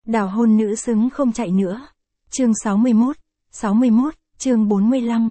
Đào hôn nữ xứng không chạy nữa. Chương 61, chương 45.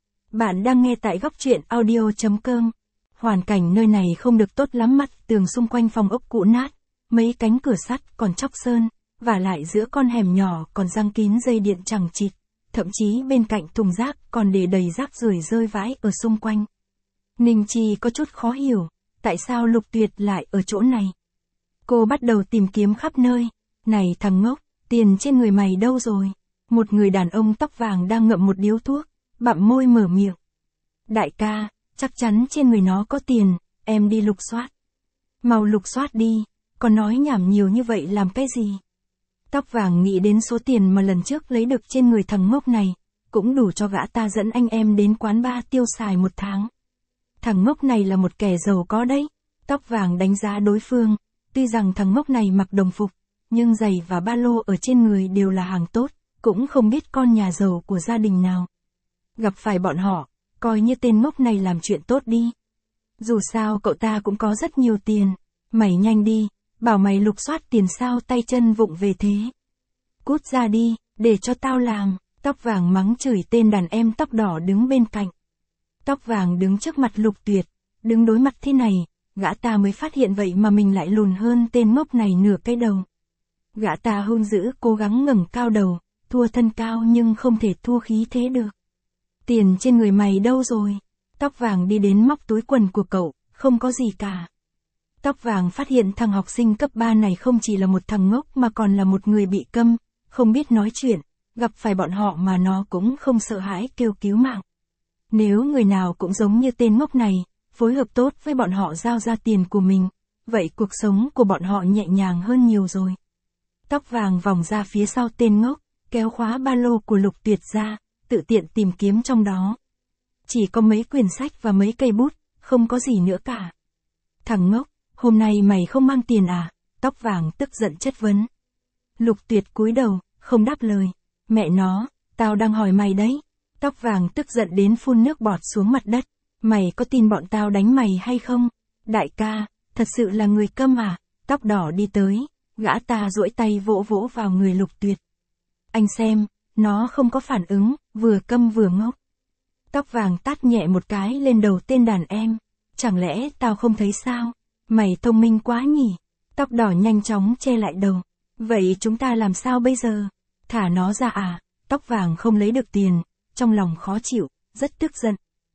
Bạn đang nghe tại góc truyện audio.com. Hoàn cảnh nơi này không được tốt lắm, mặt tường xung quanh phòng ốc cũ nát, mấy cánh cửa sắt còn chóc sơn, vả lại giữa con hẻm nhỏ còn giăng kín dây điện chằng chịt, thậm chí bên cạnh thùng rác còn để đầy rác rưởi rơi vãi ở xung quanh. Ninh Chi có chút khó hiểu, tại sao Lục Tuyệt lại ở chỗ này. Cô bắt đầu tìm kiếm khắp nơi. Này thằng ngốc, tiền trên người mày đâu rồi? Một người đàn ông tóc vàng đang ngậm một điếu thuốc, bặm môi mở miệng. Đại ca, chắc chắn trên người nó có tiền, em đi lục soát. Mau lục soát đi, còn nói nhảm nhiều như vậy làm cái gì? Tóc vàng nghĩ đến số tiền mà lần trước lấy được trên người thằng ngốc này, cũng đủ cho gã ta dẫn anh em đến quán bar tiêu xài một tháng. Thằng ngốc này là một kẻ giàu có đấy. Tóc vàng đánh giá đối phương, tuy rằng thằng ngốc này mặc đồng phục, nhưng giày và ba lô ở trên người đều là hàng tốt, cũng không biết con nhà giàu của gia đình nào. Gặp phải bọn họ, coi như tên ngốc này làm chuyện tốt đi. Dù sao cậu ta cũng có rất nhiều tiền. Mày nhanh đi, bảo mày lục soát tiền sao tay chân vụng về thế. Cút ra đi, để cho tao làm. Tóc vàng mắng chửi tên đàn em tóc đỏ đứng bên cạnh. Tóc vàng đứng trước mặt Lục Tuyệt, đứng đối mặt thế này, gã ta mới phát hiện vậy mà mình lại lùn hơn tên ngốc này nửa cái đầu. Gã ta hung dữ cố gắng ngẩng cao đầu, thua thân cao nhưng không thể thua khí thế được. Tiền trên người mày đâu rồi? Tóc vàng đi đến móc túi quần của cậu, không có gì cả. Tóc vàng phát hiện thằng học sinh cấp 3 này không chỉ là một thằng ngốc mà còn là một người bị câm, không biết nói chuyện, gặp phải bọn họ mà nó cũng không sợ hãi kêu cứu mạng. Nếu người nào cũng giống như tên ngốc này, phối hợp tốt với bọn họ giao ra tiền của mình, vậy cuộc sống của bọn họ nhẹ nhàng hơn nhiều rồi. Tóc vàng vòng ra phía sau tên ngốc, kéo khóa ba lô của Lục Tuyệt ra, tự tiện tìm kiếm trong đó. Chỉ có mấy quyển sách và mấy cây bút, không có gì nữa cả. Thằng ngốc, hôm nay mày không mang tiền à? Tóc vàng tức giận chất vấn. Lục Tuyệt cúi đầu, không đáp lời. Mẹ nó, tao đang hỏi mày đấy. Tóc vàng tức giận đến phun nước bọt xuống mặt đất. Mày có tin bọn tao đánh mày hay không? Đại ca, thật sự là người câm à? Tóc đỏ đi tới, gã ta duỗi tay vỗ vỗ vào người Lục Tuyệt. Anh xem, nó không có phản ứng, vừa câm vừa ngốc. Tóc vàng tát nhẹ một cái lên đầu tên đàn em. Chẳng lẽ tao không thấy sao? Mày thông minh quá nhỉ? Tóc đỏ nhanh chóng che lại đầu. Vậy chúng ta làm sao bây giờ? Thả nó ra à? Tóc vàng không lấy được tiền, trong lòng khó chịu, rất tức giận.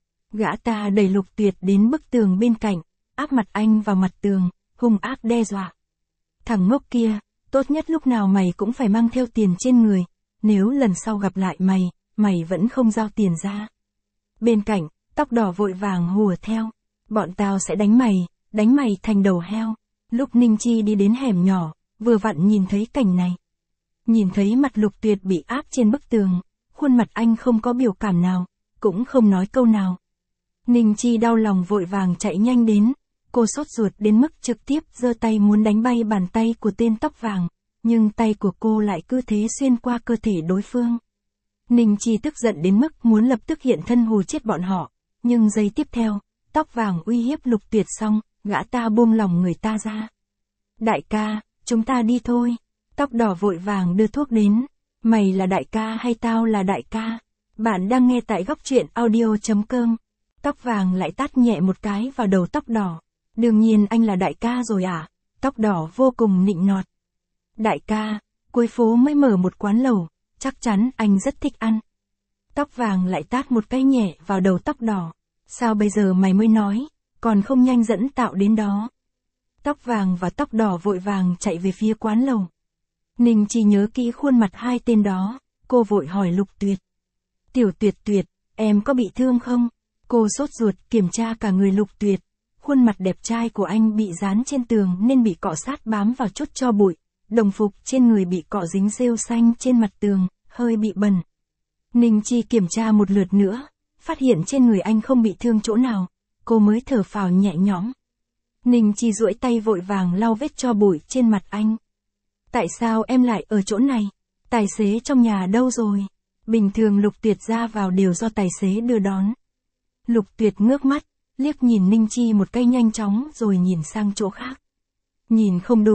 Gã ta đẩy Lục Tuyệt đến bức tường bên cạnh, áp mặt anh vào mặt tường, hung ác đe dọa. Thằng ngốc kia, tốt nhất lúc nào mày cũng phải mang theo tiền trên người, nếu lần sau gặp lại mày vẫn không giao tiền ra. Bên cạnh, tóc đỏ vội vàng hùa theo, bọn tao sẽ đánh mày thành đầu heo. Lúc Ninh Chi đi đến hẻm nhỏ, vừa vặn nhìn thấy cảnh này. Nhìn thấy mặt Lục Tuyệt bị áp trên bức tường, khuôn mặt anh không có biểu cảm nào, cũng không nói câu nào. Ninh Chi đau lòng vội vàng chạy nhanh đến, cô sốt ruột đến mức trực tiếp giơ tay muốn đánh bay bàn tay của tên tóc vàng, nhưng tay của cô lại cứ thế xuyên qua cơ thể đối phương. Ninh Chi tức giận đến mức muốn lập tức hiện thân hù chết bọn họ, nhưng giây tiếp theo, tóc vàng uy hiếp Lục Tuyệt xong, gã ta buông lòng người ta ra. Đại ca, chúng ta đi thôi. Tóc đỏ vội vàng đưa thuốc đến. Mày là đại ca hay tao là đại ca? Bạn đang nghe tại góc truyện audio.com. Tóc vàng lại tát nhẹ một cái vào đầu tóc đỏ. Đương nhiên anh là đại ca rồi à? Tóc đỏ vô cùng nịnh nọt. Đại ca, cuối phố mới mở một quán lẩu, chắc chắn anh rất thích ăn. Tóc vàng lại tát một cái nhẹ vào đầu tóc đỏ. Sao bây giờ mày mới nói, còn không nhanh dẫn tạo đến đó. Tóc vàng và tóc đỏ vội vàng chạy về phía quán lẩu. Ninh Chi nhớ kỹ khuôn mặt hai tên đó, cô vội hỏi Lục Tuyệt. Tiểu Tuyệt Tuyệt, em có bị thương không? Cô sốt ruột kiểm tra cả người Lục Tuyệt. Khuôn mặt đẹp trai của anh bị dán trên tường nên bị cọ sát bám vào chút tro bụi. Đồng phục trên người bị cọ dính rêu xanh trên mặt tường, hơi bị bẩn. Ninh Chi kiểm tra một lượt nữa, phát hiện trên người anh không bị thương chỗ nào, cô mới thở phào nhẹ nhõm. Ninh Chi duỗi tay vội vàng lau vết tro bụi trên mặt anh. Tại sao em lại ở chỗ này? Tài xế trong nhà đâu rồi? Bình thường Lục Tuyệt ra vào đều do tài xế đưa đón. Lục Tuyệt ngước mắt, liếc nhìn Ninh Chi một cái nhanh chóng rồi nhìn sang chỗ khác. Nhìn không đủ,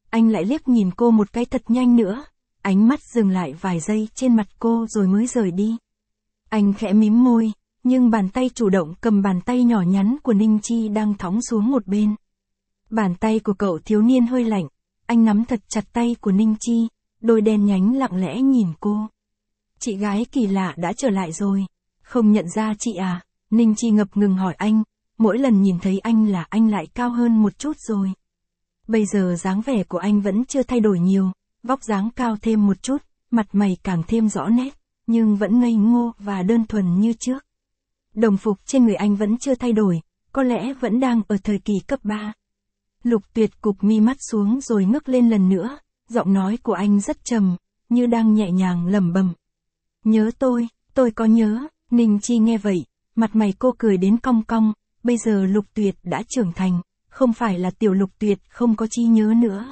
anh lại liếc nhìn cô một cái thật nhanh nữa. Ánh mắt dừng lại vài giây trên mặt cô rồi mới rời đi. Anh khẽ mím môi, nhưng bàn tay chủ động cầm bàn tay nhỏ nhắn của Ninh Chi đang thõng xuống một bên. Bàn tay của cậu thiếu niên hơi lạnh, anh nắm thật chặt tay của Ninh Chi, đôi đen nhánh lặng lẽ nhìn cô. Chị gái kỳ lạ đã trở lại rồi, không nhận ra chị à? Ninh Chi ngập ngừng hỏi anh, mỗi lần nhìn thấy anh là anh lại cao hơn một chút rồi. Bây giờ dáng vẻ của anh vẫn chưa thay đổi nhiều, vóc dáng cao thêm một chút, mặt mày càng thêm rõ nét, nhưng vẫn ngây ngô và đơn thuần như trước. Đồng phục trên người anh vẫn chưa thay đổi, có lẽ vẫn đang ở thời kỳ cấp 3. Lục Tuyệt cụp mi mắt xuống rồi ngước lên lần nữa, giọng nói của anh rất trầm, như đang nhẹ nhàng lẩm bẩm. Nhớ tôi có nhớ. Ninh Chi nghe vậy, mặt mày cô cười đến cong cong, bây giờ Lục Tuyệt đã trưởng thành, không phải là tiểu Lục Tuyệt không có trí nhớ nữa.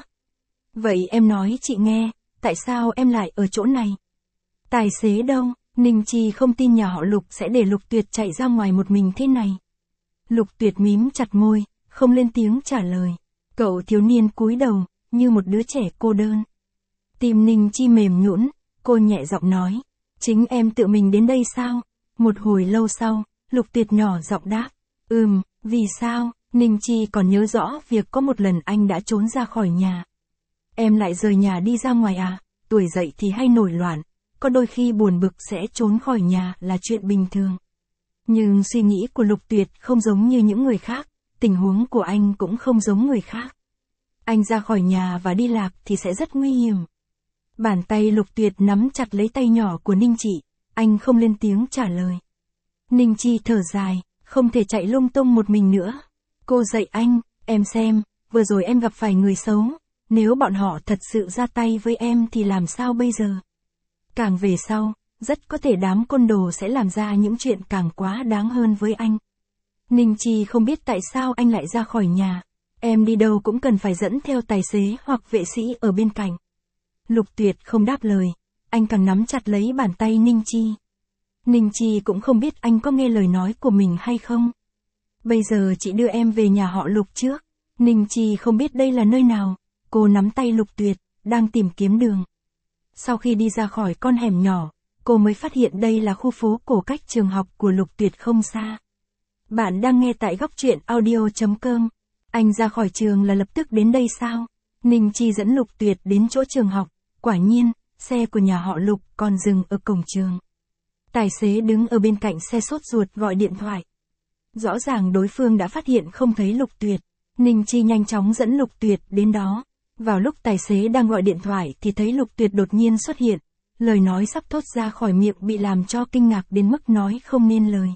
Vậy em nói chị nghe, tại sao em lại ở chỗ này? Tài xế đâu? Ninh Chi không tin nhà họ Lục sẽ để Lục Tuyệt chạy ra ngoài một mình thế này. Lục Tuyệt mím chặt môi, không lên tiếng trả lời. Cậu thiếu niên cúi đầu, như một đứa trẻ cô đơn. Tim Ninh Chi mềm nhũn, cô nhẹ giọng nói. Chính em tự mình đến đây sao? Một hồi lâu sau, Lục Tuyệt nhỏ giọng đáp. Vì sao? Ninh Chi còn nhớ rõ việc có một lần anh đã trốn ra khỏi nhà. Em lại rời nhà đi ra ngoài à? Tuổi dậy thì hay nổi loạn, có đôi khi buồn bực sẽ trốn khỏi nhà là chuyện bình thường. Nhưng suy nghĩ của Lục Tuyệt không giống như những người khác, tình huống của anh cũng không giống người khác. Anh ra khỏi nhà và đi lạc thì sẽ rất nguy hiểm. Bàn tay Lục Tuyệt nắm chặt lấy tay nhỏ của Ninh Chi, anh không lên tiếng trả lời. Ninh Chi thở dài, không thể chạy lung tung một mình nữa. Cô dạy anh, em xem, vừa rồi em gặp phải người xấu, nếu bọn họ thật sự ra tay với em thì làm sao bây giờ? Càng về sau, rất có thể đám côn đồ sẽ làm ra những chuyện càng quá đáng hơn với anh. Ninh Chi không biết tại sao anh lại ra khỏi nhà, em đi đâu cũng cần phải dẫn theo tài xế hoặc vệ sĩ ở bên cạnh. Lục Tuyệt không đáp lời, anh càng nắm chặt lấy bàn tay Ninh Chi. Ninh Chi cũng không biết anh có nghe lời nói của mình hay không. Bây giờ chị đưa em về nhà họ Lục trước. Ninh Chi không biết đây là nơi nào, cô nắm tay Lục Tuyệt, đang tìm kiếm đường. Sau khi đi ra khỏi con hẻm nhỏ, cô mới phát hiện đây là khu phố cổ cách trường học của Lục Tuyệt không xa. Bạn đang nghe tại góc truyện audio.com. Anh ra khỏi trường là lập tức đến đây sao? Ninh Chi dẫn Lục Tuyệt đến chỗ trường học, quả nhiên, xe của nhà họ Lục còn dừng ở cổng trường. Tài xế đứng ở bên cạnh xe sốt ruột gọi điện thoại. Rõ ràng đối phương đã phát hiện không thấy Lục Tuyệt. Ninh Chi nhanh chóng dẫn Lục Tuyệt đến đó. Vào lúc tài xế đang gọi điện thoại thì thấy Lục Tuyệt đột nhiên xuất hiện. Lời nói sắp thốt ra khỏi miệng bị làm cho kinh ngạc đến mức nói không nên lời.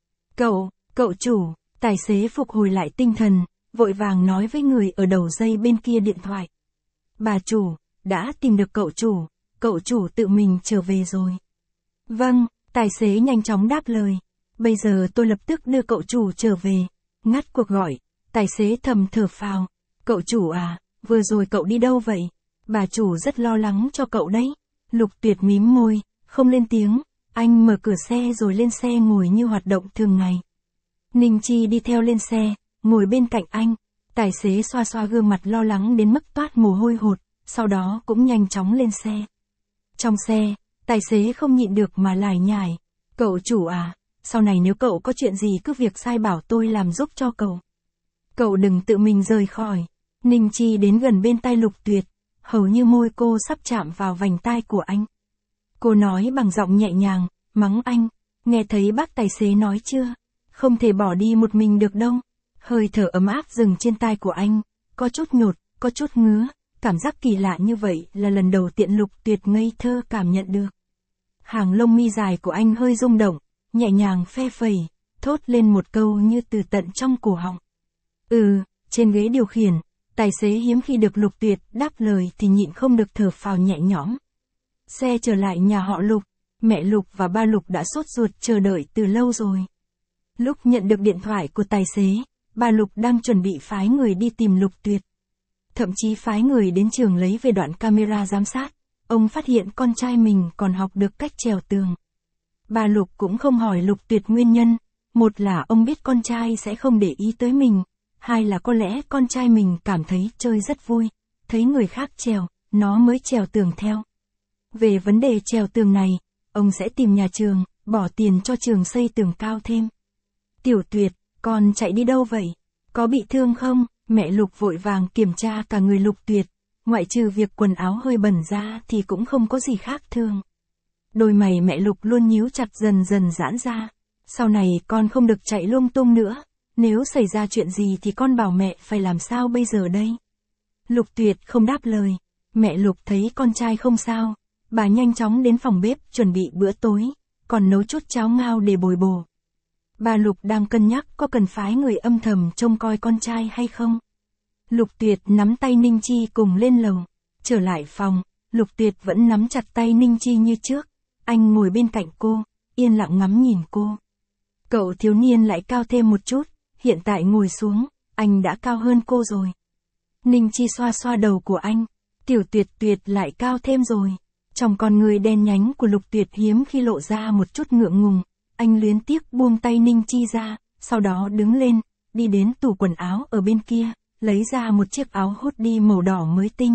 Cậu chủ, tài xế phục hồi lại tinh thần, vội vàng nói với người ở đầu dây bên kia điện thoại. Bà chủ, đã tìm được cậu chủ tự mình trở về rồi. Vâng, tài xế nhanh chóng đáp lời. Bây giờ tôi lập tức đưa cậu chủ trở về. Ngắt cuộc gọi, tài xế thầm thở phào. Cậu chủ à, vừa rồi cậu đi đâu vậy? Bà chủ rất lo lắng cho cậu đấy. Lục Tuyệt mím môi, không lên tiếng. Anh mở cửa xe rồi lên xe ngồi như hoạt động thường ngày. Ninh Chi đi theo lên xe, ngồi bên cạnh anh. Tài xế xoa xoa gương mặt lo lắng đến mức toát mồ hôi hột, sau đó cũng nhanh chóng lên xe. Trong xe, tài xế không nhịn được mà lải nhải. Cậu chủ à, sau này nếu cậu có chuyện gì cứ việc sai bảo tôi làm giúp cho cậu. Cậu đừng tự mình rời khỏi. Ninh Chi đến gần bên tai Lục Tuyệt, hầu như môi cô sắp chạm vào vành tai của anh. Cô nói bằng giọng nhẹ nhàng, mắng anh, nghe thấy bác tài xế nói chưa? Không thể bỏ đi một mình được đâu. Hơi thở ấm áp dừng trên tai của anh, có chút nhột, có chút ngứa, cảm giác kỳ lạ như vậy là lần đầu tiên Lục Tuyệt ngây thơ cảm nhận được. Hàng lông mi dài của anh hơi rung động, nhẹ nhàng phe phẩy, thốt lên một câu như từ tận trong cổ họng. Trên ghế điều khiển, tài xế hiếm khi được Lục Tuyệt đáp lời thì nhịn không được thở phào nhẹ nhõm. Xe trở lại nhà họ Lục, mẹ Lục và ba Lục đã sốt ruột chờ đợi từ lâu rồi. Lúc nhận được điện thoại của tài xế, ba Lục đang chuẩn bị phái người đi tìm Lục Tuyệt. Thậm chí phái người đến trường lấy về đoạn camera giám sát, ông phát hiện con trai mình còn học được cách trèo tường. Ba Lục cũng không hỏi Lục Tuyệt nguyên nhân, một là ông biết con trai sẽ không để ý tới mình, hai là có lẽ con trai mình cảm thấy chơi rất vui, thấy người khác trèo, nó mới trèo tường theo. Về vấn đề trèo tường này, ông sẽ tìm nhà trường, bỏ tiền cho trường xây tường cao thêm. Tiểu Tuyệt, con chạy đi đâu vậy? Có bị thương không? Mẹ Lục vội vàng kiểm tra cả người Lục Tuyệt, ngoại trừ việc quần áo hơi bẩn ra thì cũng không có gì khác thường. Đôi mày mẹ Lục luôn nhíu chặt dần dần giãn ra. Sau này con không được chạy lung tung nữa, nếu xảy ra chuyện gì thì con bảo mẹ phải làm sao bây giờ đây? Lục Tuyệt không đáp lời. Mẹ Lục thấy con trai không sao, bà nhanh chóng đến phòng bếp chuẩn bị bữa tối, còn nấu chút cháo ngao để bồi bổ. Bà Lục đang cân nhắc có cần phái người âm thầm trông coi con trai hay không. Lục Tuyệt nắm tay Ninh Chi cùng lên lầu. Trở lại phòng, Lục Tuyệt vẫn nắm chặt tay Ninh Chi như trước. Anh ngồi bên cạnh cô, yên lặng ngắm nhìn cô. Cậu thiếu niên lại cao thêm một chút, hiện tại ngồi xuống, anh đã cao hơn cô rồi. Ninh Chi xoa xoa đầu của anh. Tiểu Tuyệt Tuyệt lại cao thêm rồi. Trong con người đen nhánh của Lục Tuyệt hiếm khi lộ ra một chút ngượng ngùng. Anh luyến tiếc buông tay Ninh Chi ra, sau đó đứng lên, đi đến tủ quần áo ở bên kia, lấy ra một chiếc áo hoodie màu đỏ mới tinh.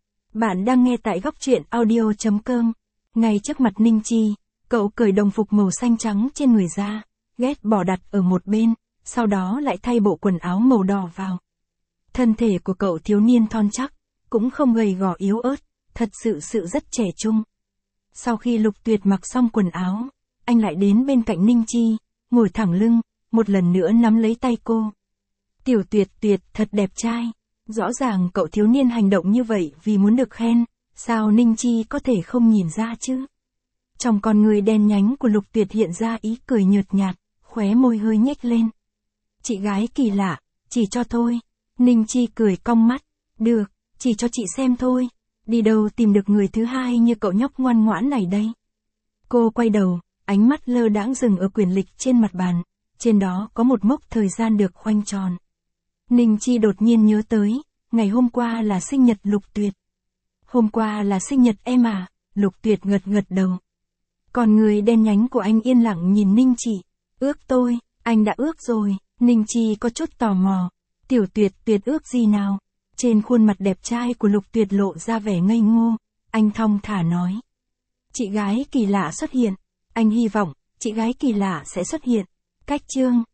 Bạn đang nghe tại góc truyện audio.com. Ngay trước mặt Ninh Chi, cậu cởi đồng phục màu xanh trắng trên người ra, ghét bỏ đặt ở một bên, sau đó lại thay bộ quần áo màu đỏ vào. Thân thể của cậu thiếu niên thon chắc, cũng không gầy gò yếu ớt, thật sự rất trẻ trung. Sau khi Lục Tuyệt mặc xong quần áo, anh lại đến bên cạnh Ninh Chi, ngồi thẳng lưng, một lần nữa nắm lấy tay cô. Tiểu Tuyệt Tuyệt thật đẹp trai. Rõ ràng cậu thiếu niên hành động như vậy vì muốn được khen, sao Ninh Chi có thể không nhìn ra chứ? Trong con người đen nhánh của Lục Tuyệt hiện ra ý cười nhợt nhạt, khóe môi hơi nhếch lên. Chị gái kỳ lạ, chỉ cho thôi. Ninh Chi cười cong mắt. Được, chỉ cho chị xem thôi. Đi đâu tìm được người thứ hai như cậu nhóc ngoan ngoãn này đây? Cô quay đầu, ánh mắt lơ đãng dừng ở quyển lịch trên mặt bàn. Trên đó có một mốc thời gian được khoanh tròn. Ninh Chi đột nhiên nhớ tới, ngày hôm qua là sinh nhật Lục Tuyệt. Hôm qua là sinh nhật em à? Lục Tuyệt gật đầu. Còn người đen nhánh của anh yên lặng nhìn Ninh Chi. Ước tôi, anh đã ước rồi. Ninh Chi có chút tò mò. Tiểu Tuyệt Tuyệt ước gì nào? Trên khuôn mặt đẹp trai của Lục Tuyệt lộ ra vẻ ngây ngô. Anh thong thả nói. Chị gái kỳ lạ xuất hiện. Anh hy vọng, chị gái kỳ lạ sẽ xuất hiện. Cách chương